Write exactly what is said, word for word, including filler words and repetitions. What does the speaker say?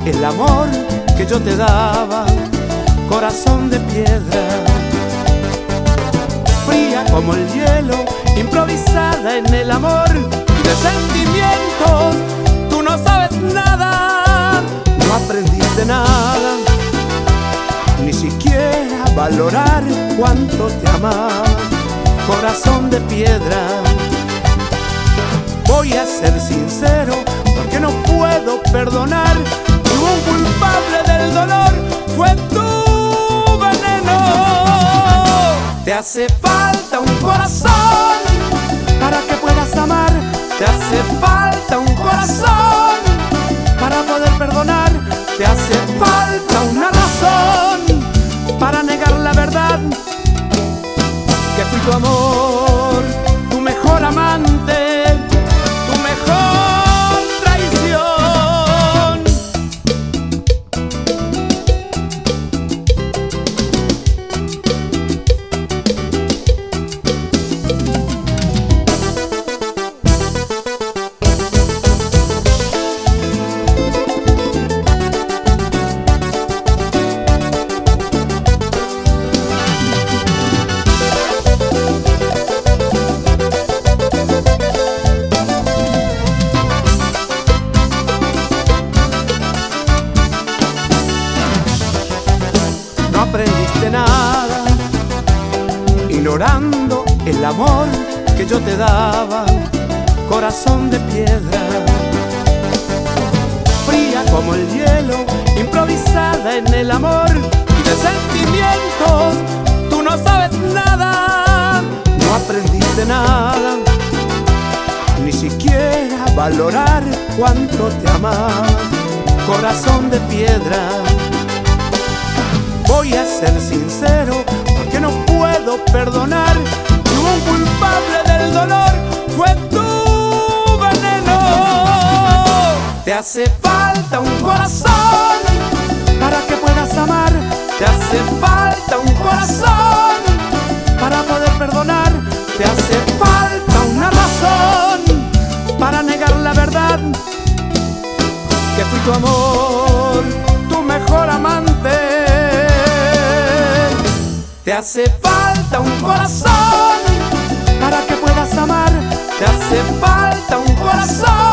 el amor que yo te daba, corazón de piedra, fría como el hielo, improvisada en el amor de sentimientos. Tú no sabes nada, no aprendiste nada, ni siquiera valorar cuánto te amaba, corazón de piedra. Voy a ser sincero, porque no puedo perdonar. Y un culpable del dolor fue tu veneno. Te hace falta un corazón para que puedas amar. Te hace falta un corazón para poder perdonar. Te hace falta una razón para negar la verdad, que fui tu amor, tu mejor amante, tu mejor traición. No aprendiste nada, ignorando el amor que yo te daba, corazón de piedra, fría como el hielo, improvisada en el amor de sentimientos. Tú no sabes nada, no aprendiste nada, ni siquiera valorar cuánto te amaba, corazón de piedra. Voy a ser sincero, porque no puedo perdonar. Y un culpable del dolor fue tu veneno. Te hace falta un corazón para que puedas amar. Te hace falta un corazón para poder perdonar. Te hace falta una razón para negar la verdad, que fui tu amor, tu mejor amante. Te hace falta un corazón para que puedas amar. Te hace falta un corazón